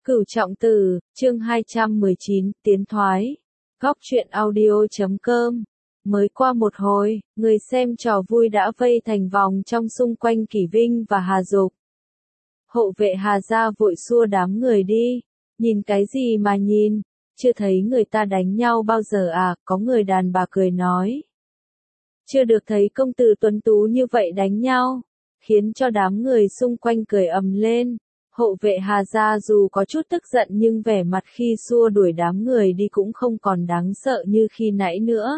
Cửu Trọng Tử, chương 219, Tiến Thoái. Góc truyện audio.com. Mới qua một hồi, người xem trò vui đã vây thành vòng trong xung quanh Kỷ Vinh và Hà Dục. Hộ vệ Hà gia vội xua đám người đi. Nhìn cái gì mà nhìn, chưa thấy người ta đánh nhau bao giờ à, có người đàn bà cười nói. Chưa được thấy công tử tuấn tú như vậy đánh nhau, khiến cho đám người xung quanh cười ầm lên. Hộ vệ Hà gia dù có chút tức giận nhưng vẻ mặt khi xua đuổi đám người đi cũng không còn đáng sợ như khi nãy nữa.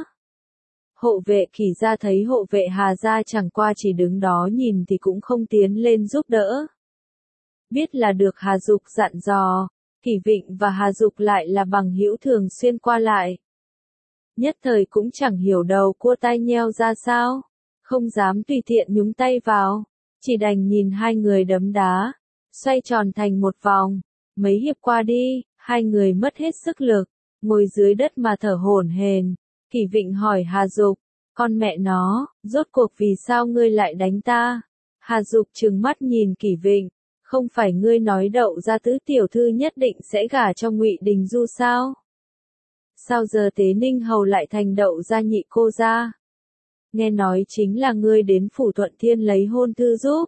Hộ vệ Kỷ gia thấy hộ vệ Hà gia chẳng qua chỉ đứng đó nhìn thì cũng không tiến lên giúp đỡ. Biết là được Hà Dục dặn dò, Kỷ Vịnh và Hà Dục lại là bằng hữu thường xuyên qua lại. Nhất thời cũng chẳng hiểu đầu cua tai nheo ra sao, không dám tùy tiện nhúng tay vào, chỉ đành nhìn hai người đấm đá, xoay tròn thành một vòng. Mấy hiệp qua đi, hai người mất hết sức lực, ngồi dưới đất mà thở hổn hển. Kỷ Vịnh hỏi Hà Dục, con mẹ nó, rốt cuộc vì sao ngươi lại đánh ta? Hà Dục trừng mắt nhìn Kỷ Vịnh, không phải ngươi nói Đậu gia tứ tiểu thư nhất định sẽ gả cho Ngụy Đình Du sao? Sao giờ Tế Ninh Hầu lại thành Đậu gia nhị cô gia? Nghe nói chính là ngươi đến phủ Thuận Thiên lấy hôn thư giúp.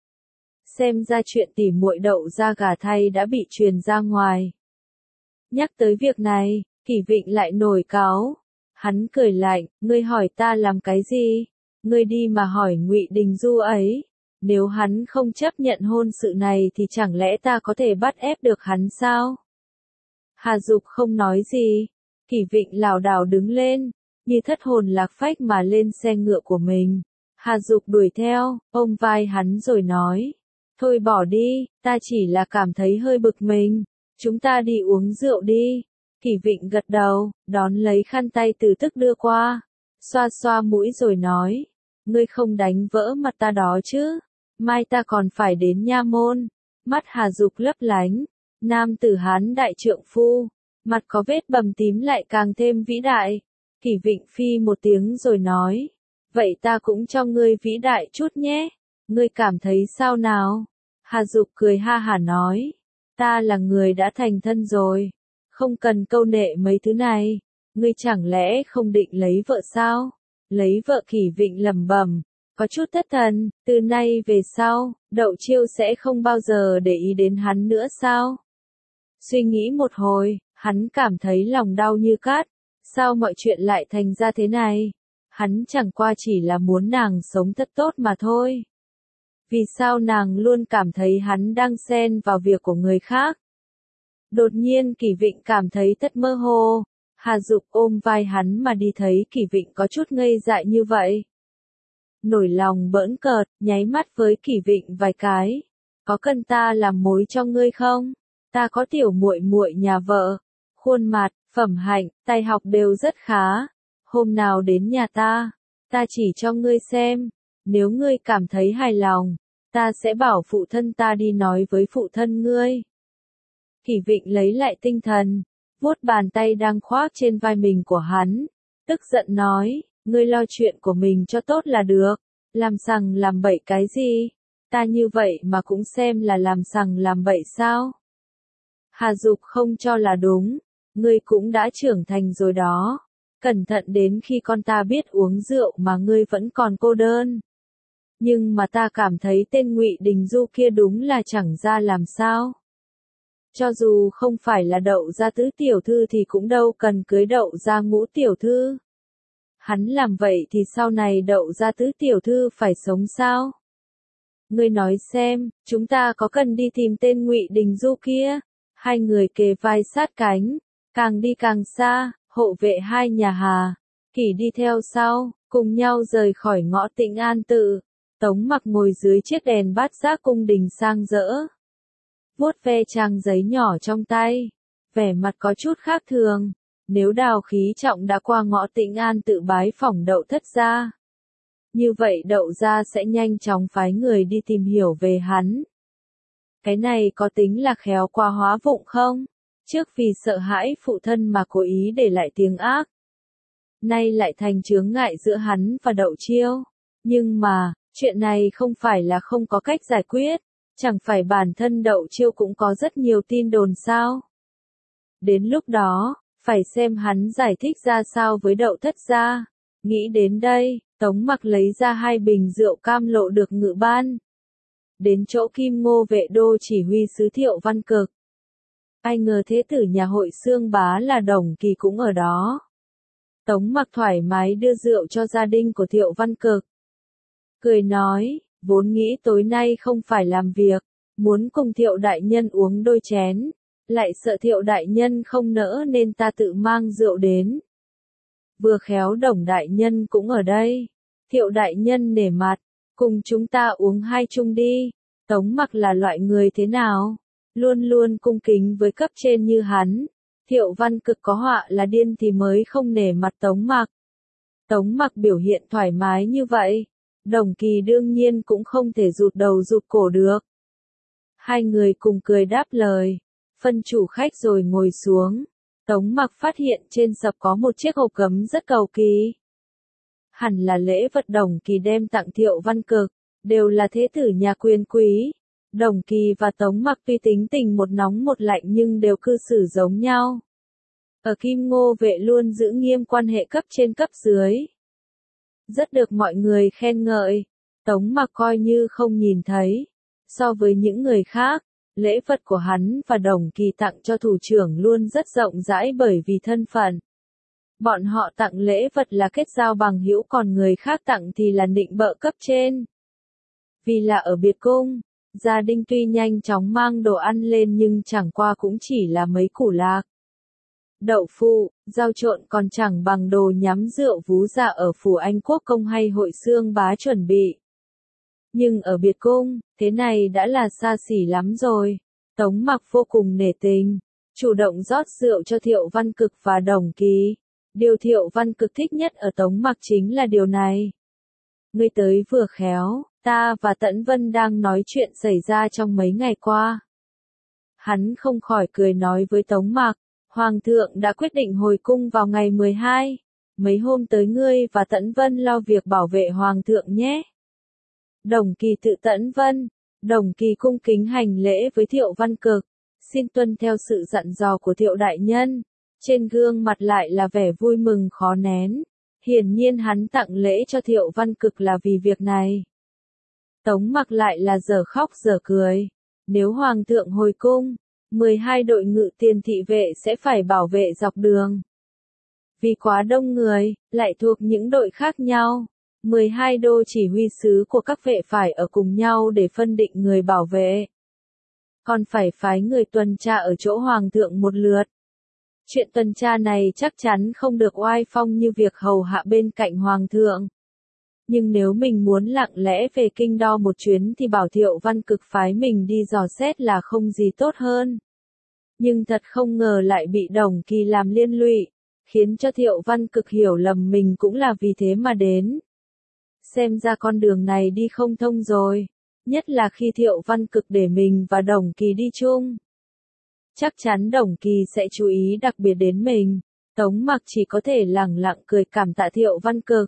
Xem ra chuyện tỉ muội Đậu gia gả thay đã bị truyền ra ngoài. Nhắc tới việc này, Kỷ Vịnh lại nổi cáu. Hắn cười lạnh, ngươi hỏi ta làm cái gì? Ngươi đi mà hỏi Ngụy Đình Du ấy. Nếu hắn không chấp nhận hôn sự này thì chẳng lẽ ta có thể bắt ép được hắn sao? Hà Dục không nói gì. Kỷ Vịnh lảo đảo đứng lên, như thất hồn lạc phách mà lên xe ngựa của mình. Hà Dục đuổi theo, ôm vai hắn rồi nói. Thôi bỏ đi, ta chỉ là cảm thấy hơi bực mình. Chúng ta đi uống rượu đi. Kỷ Vịnh gật đầu, đón lấy khăn tay từ tức đưa qua. Xoa xoa mũi rồi nói. Ngươi không đánh vỡ mặt ta đó chứ. Mai ta còn phải đến nha môn. Mắt Hà Dục lấp lánh. Nam tử Hán đại trượng phu. Mặt có vết bầm tím lại càng thêm vĩ đại. Kỷ Vịnh phi một tiếng rồi nói. Vậy ta cũng cho ngươi vĩ đại chút nhé. Ngươi cảm thấy sao nào? Hà Dục cười ha hả nói. Ta là người đã thành thân rồi. Không cần câu nệ mấy thứ này. Ngươi chẳng lẽ không định lấy vợ sao? Lấy vợ? Kỷ Vịnh lẩm bẩm, có chút thất thần. Từ nay về sau, Đậu Chiêu sẽ không bao giờ để ý đến hắn nữa sao? Suy nghĩ một hồi, hắn cảm thấy lòng đau như cát. Sao mọi chuyện lại thành ra thế này? Hắn chẳng qua chỉ là muốn nàng sống thật tốt mà thôi. Vì sao nàng luôn cảm thấy hắn đang xen vào việc của người khác? Đột nhiên Kỷ Vịnh cảm thấy thật mơ hồ. Hà Dục ôm vai hắn mà đi thấy Kỷ Vịnh có chút ngây dại như vậy. Nổi lòng bỡn cợt, nháy mắt với Kỷ Vịnh vài cái. Có cần ta làm mối cho ngươi không? Ta có tiểu muội muội nhà vợ. Khuôn mặt, phẩm hạnh, tài học đều rất khá. Hôm nào đến nhà ta chỉ cho ngươi xem. Nếu ngươi cảm thấy hài lòng, ta sẽ bảo phụ thân ta đi nói với phụ thân ngươi. Kỷ Vịnh lấy lại tinh thần, vuốt bàn tay đang khoác trên vai mình của hắn, tức giận nói, ngươi lo chuyện của mình cho tốt là được, làm sằng làm bậy cái gì? Ta như vậy mà cũng xem là làm sằng làm bậy sao? Hà Dục không cho là đúng, ngươi cũng đã trưởng thành rồi đó, cẩn thận đến khi con ta biết uống rượu mà ngươi vẫn còn cô đơn. Nhưng mà ta cảm thấy tên Ngụy Đình Du kia đúng là chẳng ra làm sao. Cho dù không phải là Đậu gia tứ tiểu thư thì cũng đâu cần cưới Đậu gia ngũ tiểu thư. Hắn làm vậy thì sau này Đậu gia tứ tiểu thư phải sống sao? Ngươi nói xem, chúng ta có cần đi tìm tên Ngụy Đình Du kia? Hai người kề vai sát cánh, càng đi càng xa, hộ vệ hai nhà Hà, Kỷ đi theo sau, cùng nhau rời khỏi ngõ Tĩnh An Tự. Tống Mặc ngồi dưới chiếc đèn bát giác cung đình sang rỡ, vuốt ve trang giấy nhỏ trong tay, vẻ mặt có chút khác thường. Nếu Đào Khí Trọng đã qua ngõ Tĩnh An Tự bái phỏng Đậu thất gia, như vậy Đậu gia sẽ nhanh chóng phái người đi tìm hiểu về hắn. Cái này có tính là khéo qua hóa vụng không? Trước vì sợ hãi phụ thân mà cố ý để lại tiếng ác, nay lại thành chướng ngại giữa hắn và Đậu Chiêu. Nhưng mà, chuyện này không phải là không có cách giải quyết. Chẳng phải bản thân Đậu Chiêu cũng có rất nhiều tin đồn sao? Đến lúc đó, phải xem hắn giải thích ra sao với Đậu Thất gia. Nghĩ đến đây, Tống Mặc lấy ra 2 bình rượu cam lộ được ngự ban. Đến chỗ Kim Ngô vệ đô chỉ huy sứ Thiệu Văn Cực. Ai ngờ thế tử nhà Hội Xương Bá là Đồng Kỳ cũng ở đó. Tống Mặc thoải mái đưa rượu cho gia đình của Thiệu Văn Cực. Cười nói, vốn nghĩ tối nay không phải làm việc, muốn cùng Thiệu đại nhân uống đôi chén, lại sợ Thiệu đại nhân không nỡ nên ta tự mang rượu đến. Vừa khéo Đồng đại nhân cũng ở đây, Thiệu đại nhân nể mặt, cùng chúng ta uống 2 chung đi. Tống Mặc là loại người thế nào? Luôn luôn cung kính với cấp trên như hắn. Thiệu Văn Cực có họa là điên thì mới không nể mặt Tống Mặc. Tống Mặc biểu hiện thoải mái như vậy, Đồng Kỳ đương nhiên cũng không thể rụt đầu rụt cổ được. 2 người cùng cười đáp lời, phân chủ khách rồi ngồi xuống. Tống Mặc phát hiện trên sập có một chiếc hộp gấm rất cầu kỳ. Hẳn là lễ vật Đồng Kỳ đem tặng Thiệu Văn Cực, đều là thế tử nhà quyền quý. Đồng Kỳ và Tống Mặc tuy tính tình một nóng một lạnh nhưng đều cư xử giống nhau. Ở Kim Ngô vệ luôn giữ nghiêm quan hệ cấp trên cấp dưới. Rất được mọi người khen ngợi, Tống Mặc coi như không nhìn thấy. So với những người khác, lễ vật của hắn và Đồng Kỳ tặng cho thủ trưởng luôn rất rộng rãi bởi vì thân phận. Bọn họ tặng lễ vật là kết giao bằng hữu còn người khác tặng thì là nịnh bợ cấp trên. Vì là ở biệt cung, gia đình tuy nhanh chóng mang đồ ăn lên nhưng chẳng qua cũng chỉ là mấy củ lạc. Đậu phụ, rau trộn còn chẳng bằng đồ nhắm rượu vú dạ ở phủ Anh Quốc công hay Hội Xương Bá chuẩn bị. Nhưng ở biệt cung, thế này đã là xa xỉ lắm rồi. Tống Mặc vô cùng nể tình, chủ động rót rượu cho Thiệu Văn Cực và Đồng Kỳ. Điều Thiệu Văn Cực thích nhất ở Tống Mặc chính là điều này. Ngươi tới vừa khéo, ta và Tẫn Vân đang nói chuyện xảy ra trong mấy ngày qua. Hắn không khỏi cười nói với Tống Mặc, Hoàng thượng đã quyết định hồi cung vào ngày 12. Mấy hôm tới ngươi và Tẫn Vân lo việc bảo vệ Hoàng thượng nhé. Đồng Kỳ tự Tẫn Vân, Đồng Kỳ cung kính hành lễ với Thiệu Văn Cực, xin tuân theo sự dặn dò của Thiệu đại nhân. Trên gương mặt lại là vẻ vui mừng khó nén. Hiển nhiên hắn tặng lễ cho Thiệu Văn Cực là vì việc này. Tống Mặc lại là giờ khóc giờ cười. Nếu Hoàng thượng hồi cung, 12 đội ngự tiền thị vệ sẽ phải bảo vệ dọc đường. Vì quá đông người, lại thuộc những đội khác nhau. 12 đô chỉ huy sứ của các vệ phải ở cùng nhau để phân định người bảo vệ. Còn phải phái người tuần tra ở chỗ Hoàng thượng một lượt. Chuyện tuần tra này chắc chắn không được oai phong như việc hầu hạ bên cạnh Hoàng thượng. Nhưng nếu mình muốn lặng lẽ về kinh đô một chuyến thì bảo Thiệu Văn Cực phái mình đi dò xét là không gì tốt hơn. Nhưng thật không ngờ lại bị Đồng Kỳ làm liên lụy, khiến cho Thiệu Văn Cực hiểu lầm mình cũng là vì thế mà đến. Xem ra con đường này đi không thông rồi, nhất là khi Thiệu Văn Cực để mình và Đồng Kỳ đi chung. Chắc chắn Đồng Kỳ sẽ chú ý đặc biệt đến mình. Tống Mặc chỉ có thể lẳng lặng cười cảm tạ Thiệu Văn Cực.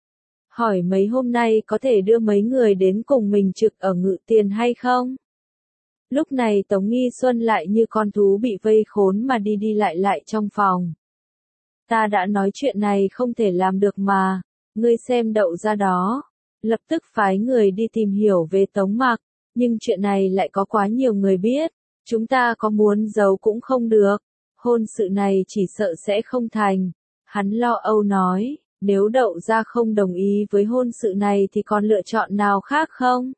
Hỏi mấy hôm nay có thể đưa mấy người đến cùng mình trực ở Ngự Tiền hay không? Lúc này Tống Nghi Xuân lại như con thú bị vây khốn mà đi đi lại lại trong phòng. Ta đã nói chuyện này không thể làm được mà, ngươi xem Đậu ra đó. Lập tức phái người đi tìm hiểu về Tống Mặc, nhưng chuyện này lại có quá nhiều người biết. Chúng ta có muốn giấu cũng không được, hôn sự này chỉ sợ sẽ không thành. Hắn lo âu nói, nếu Đậu ra không đồng ý với hôn sự này thì còn lựa chọn nào khác không?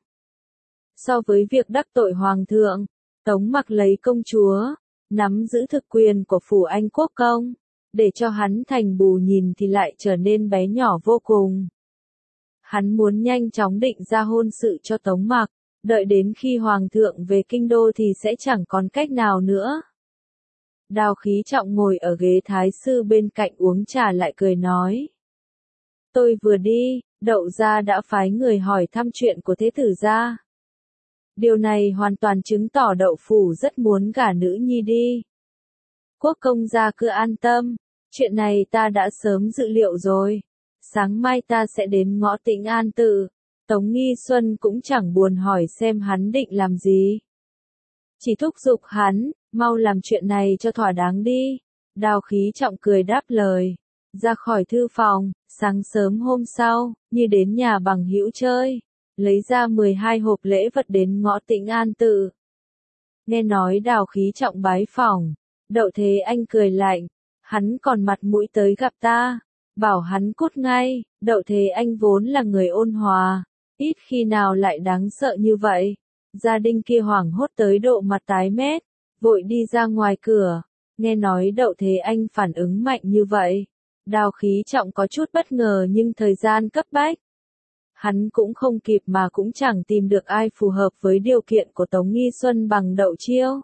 So với việc đắc tội Hoàng thượng, Tống Mặc lấy công chúa, nắm giữ thực quyền của phủ Anh Quốc công, để cho hắn thành bù nhìn thì lại trở nên bé nhỏ vô cùng. Hắn muốn nhanh chóng định ra hôn sự cho Tống Mặc. Đợi đến khi Hoàng thượng về kinh đô thì sẽ chẳng còn cách nào nữa. Đào Khí Trọng ngồi ở ghế thái sư bên cạnh uống trà lại cười nói. Tôi vừa đi, Đậu gia đã phái người hỏi thăm chuyện của thế tử gia. Điều này hoàn toàn chứng tỏ Đậu phủ rất muốn gả nữ nhi đi. Quốc công gia cứ an tâm, chuyện này ta đã sớm dự liệu rồi. Sáng mai ta sẽ đến ngõ Tĩnh An Tự. Tống Nghi Xuân cũng chẳng buồn hỏi xem hắn định làm gì. Chỉ thúc giục hắn, mau làm chuyện này cho thỏa đáng đi. Đào Khí Trọng cười đáp lời. Ra khỏi thư phòng, sáng sớm hôm sau, như đến nhà bằng hữu chơi. Lấy ra 12 hộp lễ vật đến ngõ Tĩnh An Tự. Nghe nói Đào Khí Trọng bái phỏng, Đậu Thế Anh cười lạnh. Hắn còn mặt mũi tới gặp ta. Bảo hắn cút ngay, Đậu Thế Anh vốn là người ôn hòa. Ít khi nào lại đáng sợ như vậy. Gia đình kia hoảng hốt tới độ mặt tái mét, vội đi ra ngoài cửa. Nghe nói Đậu Thế Anh phản ứng mạnh như vậy. Đào Khí Trọng có chút bất ngờ nhưng thời gian cấp bách. Hắn cũng không kịp mà cũng chẳng tìm được ai phù hợp với điều kiện của Tống Nghi Xuân bằng Đậu Chiêu.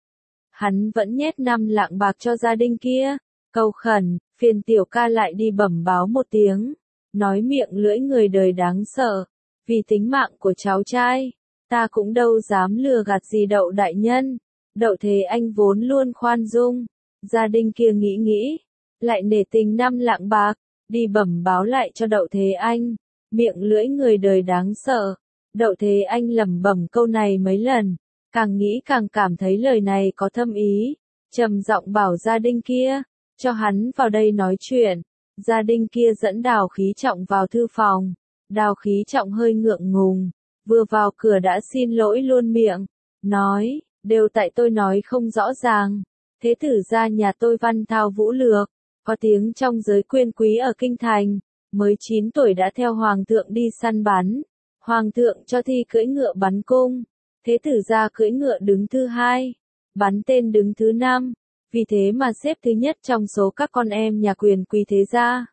Hắn vẫn nhét 5 lạng bạc cho gia đình kia, cầu khẩn, phiền tiểu ca lại đi bẩm báo một tiếng. Nói miệng lưỡi người đời đáng sợ, vì tính mạng của cháu trai, ta cũng đâu dám lừa gạt gì Đậu đại nhân. Đậu Thế Anh vốn luôn khoan dung, gia đình kia nghĩ, lại nể tình 5 lạng bạc, đi bẩm báo lại cho Đậu Thế Anh. Miệng lưỡi người đời đáng sợ. Đậu Thế Anh lẩm bẩm câu này mấy lần, càng nghĩ càng cảm thấy lời này có thâm ý, trầm giọng bảo gia đình kia, cho hắn vào đây nói chuyện. Gia đình kia dẫn Đào Khí Trọng vào thư phòng. Đào Khí Trọng hơi ngượng ngùng, vừa vào cửa đã xin lỗi luôn miệng, nói, đều tại tôi nói không rõ ràng. Thế tử gia nhà tôi văn thao vũ lược, có tiếng trong giới quyền quý ở kinh thành, mới 9 tuổi đã theo hoàng thượng đi săn bắn. Hoàng thượng cho thi cưỡi ngựa bắn cung, thế tử gia cưỡi ngựa đứng thứ 2, bắn tên đứng thứ 5, vì thế mà xếp thứ nhất trong số các con em nhà quyền quý thế gia.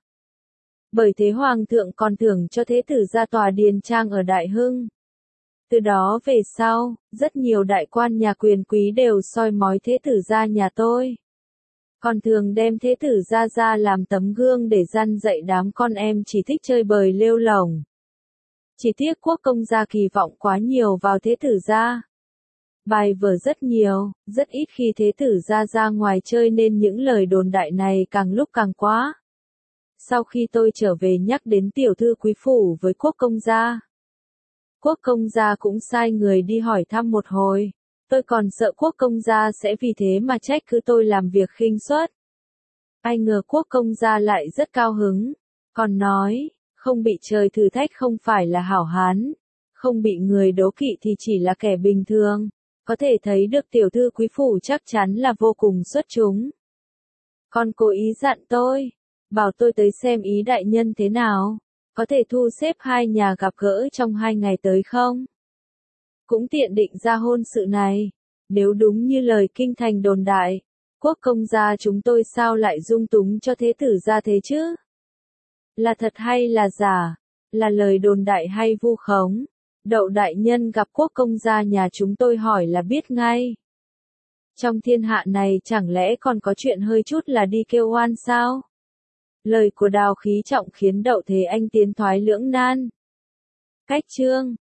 Bởi thế hoàng thượng còn thưởng cho thế tử gia tòa điền trang ở Đại Hưng. Từ đó về sau, rất nhiều đại quan nhà quyền quý đều soi mói thế tử gia nhà tôi. Còn thường đem thế tử gia ra làm tấm gương để răn dạy đám con em chỉ thích chơi bời lêu lổng. Chỉ tiếc quốc công gia kỳ vọng quá nhiều vào thế tử gia. Bài vở rất nhiều, rất ít khi thế tử gia ra ngoài chơi nên những lời đồn đại này càng lúc càng quá. Sau khi tôi trở về nhắc đến tiểu thư quý phủ với quốc công gia. Quốc công gia cũng sai người đi hỏi thăm một hồi. Tôi còn sợ quốc công gia sẽ vì thế mà trách cứ tôi làm việc khinh suất. Ai ngờ quốc công gia lại rất cao hứng. Còn nói, không bị trời thử thách không phải là hảo hán. Không bị người đố kỵ thì chỉ là kẻ bình thường. Có thể thấy được tiểu thư quý phủ chắc chắn là vô cùng xuất chúng. Còn cố ý dặn tôi, bảo tôi tới xem ý đại nhân thế nào. Có thể thu xếp 2 nhà gặp gỡ trong 2 ngày tới không? Cũng tiện định ra hôn sự này. Nếu đúng như lời kinh thành đồn đại, quốc công gia chúng tôi sao lại dung túng cho thế tử gia thế chứ? Là thật hay là giả? Là lời đồn đại hay vu khống? Đậu đại nhân gặp quốc công gia nhà chúng tôi hỏi là biết ngay. Trong thiên hạ này chẳng lẽ còn có chuyện hơi chút là đi kêu oan sao? Lời của Đào Khí Trọng khiến Đậu Thế Anh tiến thoái lưỡng nan. Cách chương